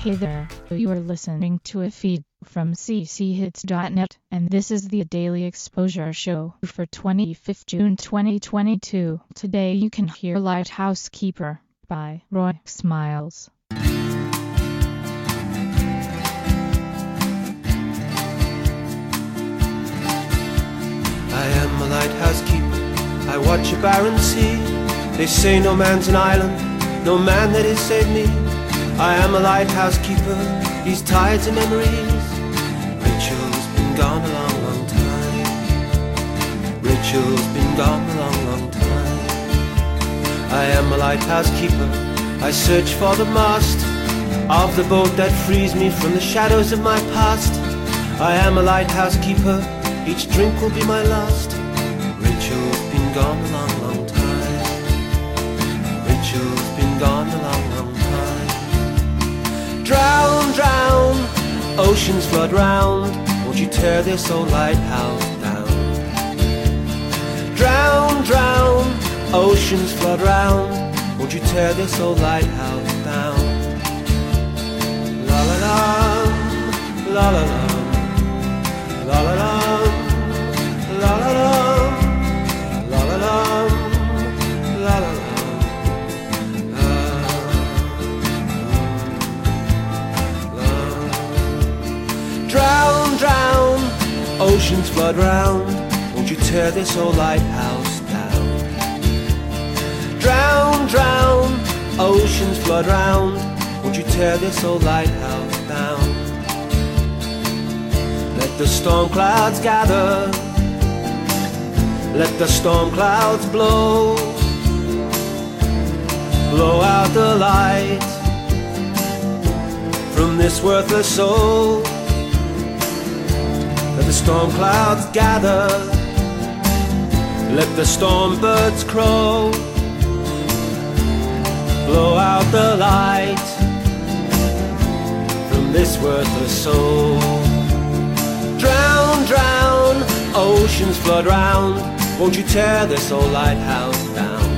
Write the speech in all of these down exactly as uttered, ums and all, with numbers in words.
Hey there, you are listening to a feed from c c hits dot net, and this is the Daily Exposure Show for twenty-fifth of June twenty twenty-two. Today you can hear Lighthouse Keeper by Roy Smiles. I am a lighthouse keeper, I watch a barren sea. They say no man's an island, no man that has saved me. I am a lighthouse keeper, these tides and memories. Rachel's been gone a long, long time. Rachel's been gone a long, long time. I am a lighthouse keeper, I search for the mast of the boat that frees me from the shadows of my past. I am a lighthouse keeper, each drink will be my last. Rachel's been gone a long, long time. Rachel's been gone a long, long time. Drown, drown, oceans flood round, won't you tear this old lighthouse down? Drown, drown, oceans flood round, won't you tear this old lighthouse down? La la la, la la la, la la la, la la la, la la la, la la la. Drown, drown, oceans flood round, won't you tear this old lighthouse down? Drown, drown, oceans flood round, won't you tear this old lighthouse down? Let the storm clouds gather, let the storm clouds blow, blow out the light from this worthless soul. Let the storm clouds gather, let the storm birds crow, blow out the light from this worthless soul. Drown, drown, oceans flood round, won't you tear this old lighthouse down?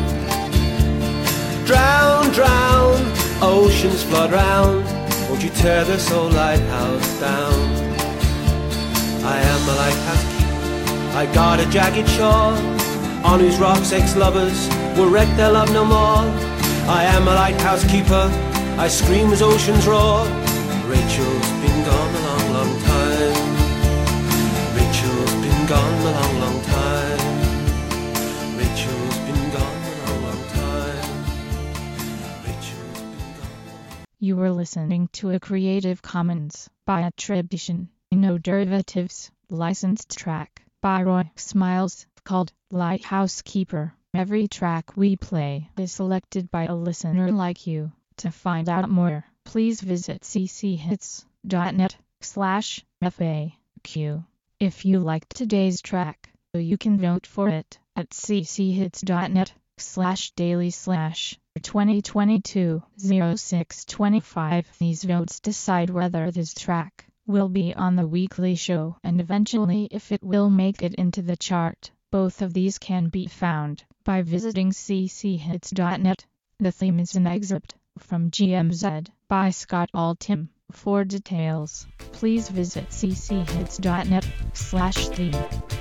Drown, drown, oceans flood round, won't you tear this old lighthouse down? I am a lighthouse keeper, I guard a jagged shore, on whose rocks ex-lovers will wreck their love no more. I am a lighthouse keeper, I scream as oceans roar. Rachel's been gone a long, long time. Rachel's been gone a long, long time. Rachel's been gone a long, long time. Rachel's been gone. You were listening to a Creative Commons by attribution, no derivatives, licensed track by Roy Smiles, called Lighthouse Keeper. Every track we play is selected by a listener like you. To find out more, please visit c c hits dot net slash F A Q. If you liked today's track, you can vote for it at c c hits dot net slash daily slash twenty twenty-two oh six twenty-five. These votes decide whether this track will be on the weekly show and eventually if it will make it into the chart. Both of these can be found by visiting c c hits dot net. The theme is an excerpt from G M Z by Scott Altham. For details, please visit c c hits dot net slash theme.